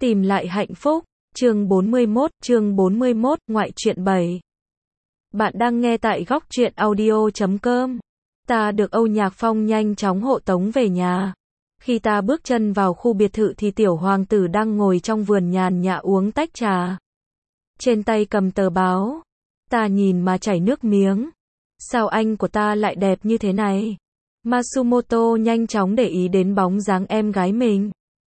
Tìm lại hạnh phúc, chương 41, ngoại truyện 7. Bạn đang nghe tại góc truyện audio.com. Ta được Âu Nhạc Phong nhanh chóng hộ tống về nhà. Khi ta bước chân vào khu biệt thự thì tiểu hoàng tử đang ngồi trong vườn nhàn nhã uống tách trà. Trên tay cầm tờ báo. Ta nhìn mà chảy nước miếng. Sao anh của ta lại đẹp như thế này? Matsumoto nhanh chóng để ý đến bóng dáng em gái mình.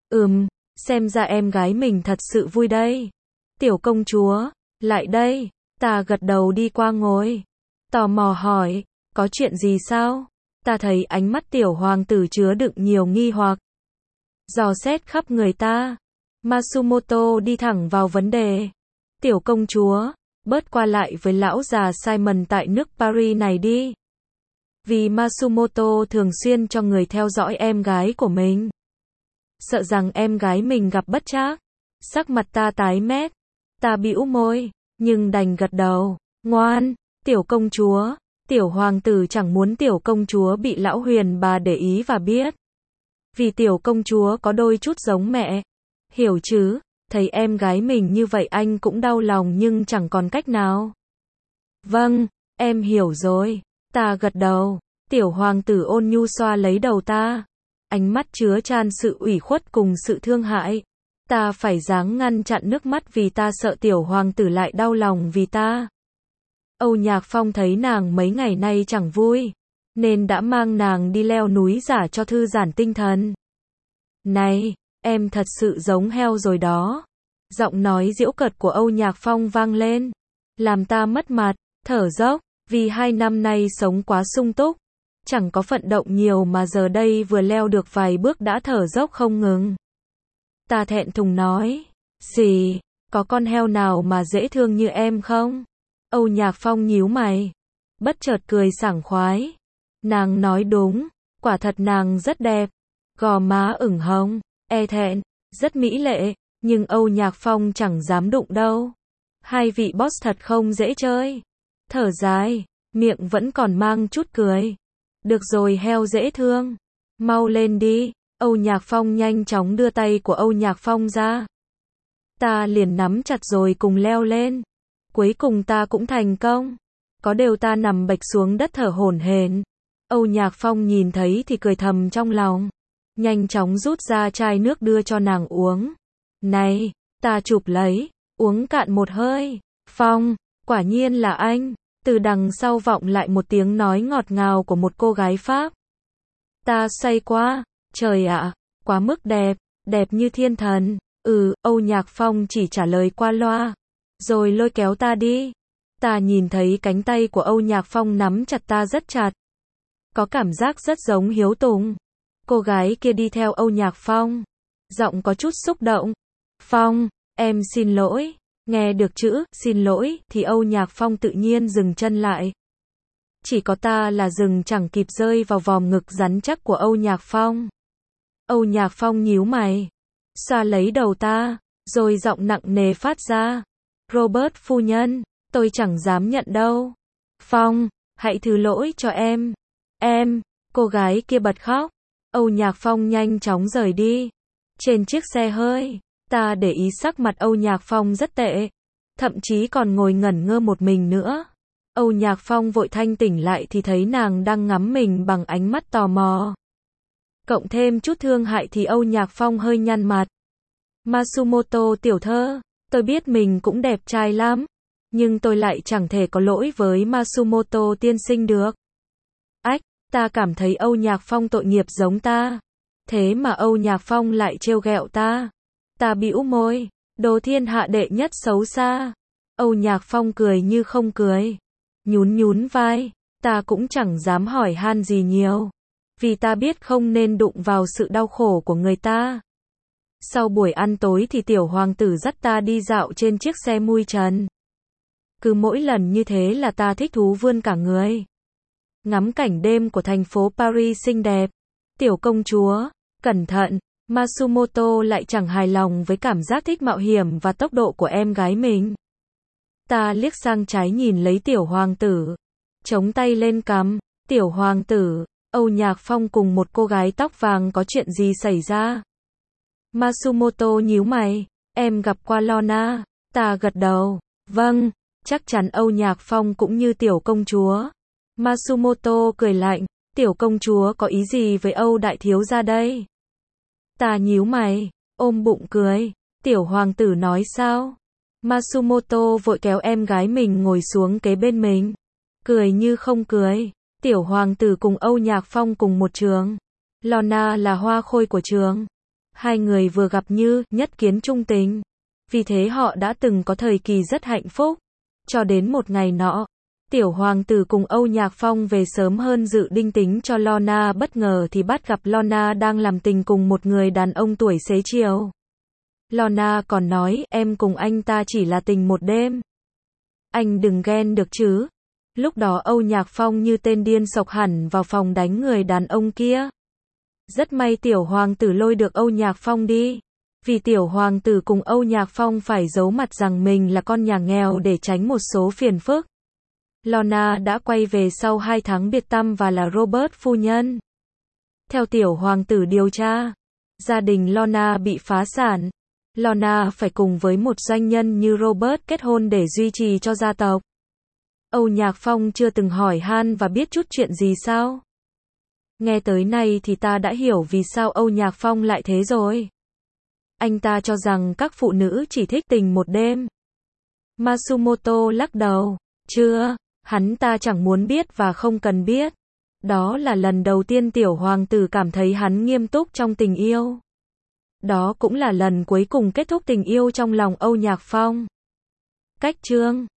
Xem ra em gái mình thật sự vui đây. Tiểu công chúa, lại đây. Ta gật đầu đi qua ngồi. Tò mò hỏi, có chuyện gì sao? Ta thấy ánh mắt tiểu hoàng tử chứa đựng nhiều nghi hoặc. Dò xét khắp người ta. Matsumoto đi thẳng vào vấn đề. Tiểu công chúa, bớt qua lại với lão già Simon tại nước Paris này đi. Vì Matsumoto thường xuyên cho người theo dõi em gái của mình. Sợ rằng em gái mình gặp bất trắc. Sắc mặt ta tái mét. Ta bĩu môi, nhưng đành gật đầu. Ngoan, tiểu công chúa. Tiểu hoàng tử chẳng muốn tiểu công chúa bị lão huyền bà để ý và biết. Vì tiểu công chúa có đôi chút giống mẹ. Hiểu chứ, thấy em gái mình như vậy anh cũng đau lòng nhưng chẳng còn cách nào. Vâng, em hiểu rồi. Ta gật đầu. Tiểu hoàng tử ôn nhu xoa lấy đầu ta. Ánh mắt chứa chan sự ủy khuất cùng sự thương hại. Ta phải ráng ngăn chặn nước mắt vì ta sợ tiểu hoàng tử lại đau lòng vì ta. Âu Nhạc Phong thấy nàng mấy ngày nay chẳng vui, nên đã mang nàng đi leo núi giả cho thư giãn tinh thần. Này, em thật sự giống heo rồi đó. Giọng nói giễu cợt của Âu Nhạc Phong vang lên, làm ta mất mặt, thở dốc, vì 2 năm nay sống quá sung túc. Chẳng có vận động nhiều mà giờ đây vừa leo được vài bước đã thở dốc không ngừng. Ta thẹn thùng nói, gì, có con heo nào mà dễ thương như em không? Âu Nhạc Phong nhíu mày, bất chợt cười sảng khoái. Nàng nói đúng, quả thật nàng rất đẹp, gò má ửng hồng, e thẹn, rất mỹ lệ, nhưng Âu Nhạc Phong chẳng dám đụng đâu. Hai vị boss thật không dễ chơi. Thở dài, miệng vẫn còn mang chút cười. Được rồi heo dễ thương, mau lên đi. Âu Nhạc Phong nhanh chóng đưa tay của Âu Nhạc Phong ra. Ta liền nắm chặt rồi cùng leo lên. Cuối cùng ta cũng thành công. Có điều ta nằm bạch xuống đất thở hổn hển. Âu Nhạc Phong nhìn thấy thì cười thầm trong lòng. Nhanh chóng rút ra chai nước đưa cho nàng uống. Này, ta chụp lấy, uống cạn một hơi. Phong, quả nhiên là anh. Từ đằng sau vọng lại một tiếng nói ngọt ngào của một cô gái Pháp. Ta say quá, trời ạ, quá mức đẹp, đẹp như thiên thần. Âu Nhạc Phong chỉ trả lời qua loa, rồi lôi kéo ta đi. Ta nhìn thấy cánh tay của Âu Nhạc Phong nắm chặt ta rất chặt. Có cảm giác rất giống Hiếu Tùng. Cô gái kia đi theo Âu Nhạc Phong. Giọng có chút xúc động. Phong, em xin lỗi. Nghe được chữ xin lỗi thì Âu Nhạc Phong tự nhiên dừng chân lại. Chỉ có ta là dừng chẳng kịp rơi vào vòm ngực rắn chắc của Âu Nhạc Phong. Âu Nhạc Phong nhíu mày, xoa lấy đầu ta, rồi giọng nặng nề phát ra. Robert phu nhân, tôi chẳng dám nhận đâu. Phong, hãy thứ lỗi cho em. Cô gái kia bật khóc. Âu Nhạc Phong nhanh chóng rời đi. Trên chiếc xe hơi, ta để ý sắc mặt Âu Nhạc Phong rất tệ. Thậm chí còn ngồi ngẩn ngơ một mình nữa. Âu Nhạc Phong vội thanh tỉnh lại thì thấy nàng đang ngắm mình bằng ánh mắt tò mò. Cộng thêm chút thương hại thì Âu Nhạc Phong hơi nhăn mặt. Matsumoto tiểu thơ, tôi biết mình cũng đẹp trai lắm. Nhưng tôi lại chẳng thể có lỗi với Matsumoto tiên sinh được. Ta cảm thấy Âu Nhạc Phong tội nghiệp giống ta. Thế mà Âu Nhạc Phong lại trêu ghẹo ta. Ta bĩu môi, đồ thiên hạ đệ nhất xấu xa. Âu Nhạc Phong cười như không cười. Nhún vai, ta cũng chẳng dám hỏi han gì nhiều. Vì ta biết không nên đụng vào sự đau khổ của người ta. Sau buổi ăn tối thì tiểu hoàng tử dắt ta đi dạo trên chiếc xe mui trần. Cứ mỗi lần như thế là ta thích thú vươn cả người. Ngắm cảnh đêm của thành phố Paris xinh đẹp. Tiểu công chúa, cẩn thận. Matsumoto lại chẳng hài lòng với cảm giác thích mạo hiểm và tốc độ của em gái mình. Ta liếc sang trái nhìn lấy tiểu hoàng tử. Chống tay lên cằm. Tiểu hoàng tử, Âu Nhạc Phong cùng một cô gái tóc vàng có chuyện gì xảy ra? Matsumoto nhíu mày. Em gặp qua Lorna. Ta gật đầu. Vâng, chắc chắn Âu Nhạc Phong cũng như tiểu công chúa. Matsumoto cười lạnh. Tiểu công chúa có ý gì với Âu đại thiếu gia đây? Ta nhíu mày, ôm bụng cười. Tiểu hoàng tử nói sao? Matsumoto vội kéo em gái mình ngồi xuống kế bên mình. Cười như không cười. Tiểu hoàng tử cùng Âu Nhạc Phong cùng một trường. Lorna là hoa khôi của trường. Hai người vừa gặp như nhất kiến trung tình. Vì thế họ đã từng có thời kỳ rất hạnh phúc. Cho đến một ngày nọ, tiểu hoàng tử cùng Âu Nhạc Phong về sớm hơn dự định tính cho Lorna, bất ngờ thì bắt gặp Lorna đang làm tình cùng một người đàn ông tuổi xế chiều. Lorna còn nói, em cùng anh ta chỉ là tình một đêm. Anh đừng ghen được chứ. Lúc đó Âu Nhạc Phong như tên điên xộc hẳn vào phòng đánh người đàn ông kia. Rất may tiểu hoàng tử lôi được Âu Nhạc Phong đi. Vì tiểu hoàng tử cùng Âu Nhạc Phong phải giấu mặt rằng mình là con nhà nghèo để tránh một số phiền phức. Lorna đã quay về sau 2 tháng biệt tăm và là Robert phu nhân. Theo tiểu hoàng tử điều tra, gia đình Lorna bị phá sản. Lorna phải cùng với một doanh nhân như Robert kết hôn để duy trì cho gia tộc. Âu Nhạc Phong chưa từng hỏi han và biết chút chuyện gì sao? Nghe tới này thì ta đã hiểu vì sao Âu Nhạc Phong lại thế rồi. Anh ta cho rằng các phụ nữ chỉ thích tình một đêm. Matsumoto lắc đầu. Chưa, hắn ta chẳng muốn biết và không cần biết. Đó là lần đầu tiên tiểu hoàng tử cảm thấy hắn nghiêm túc trong tình yêu. Đó cũng là lần cuối cùng kết thúc tình yêu trong lòng Âu Nhạc Phong. Cách chương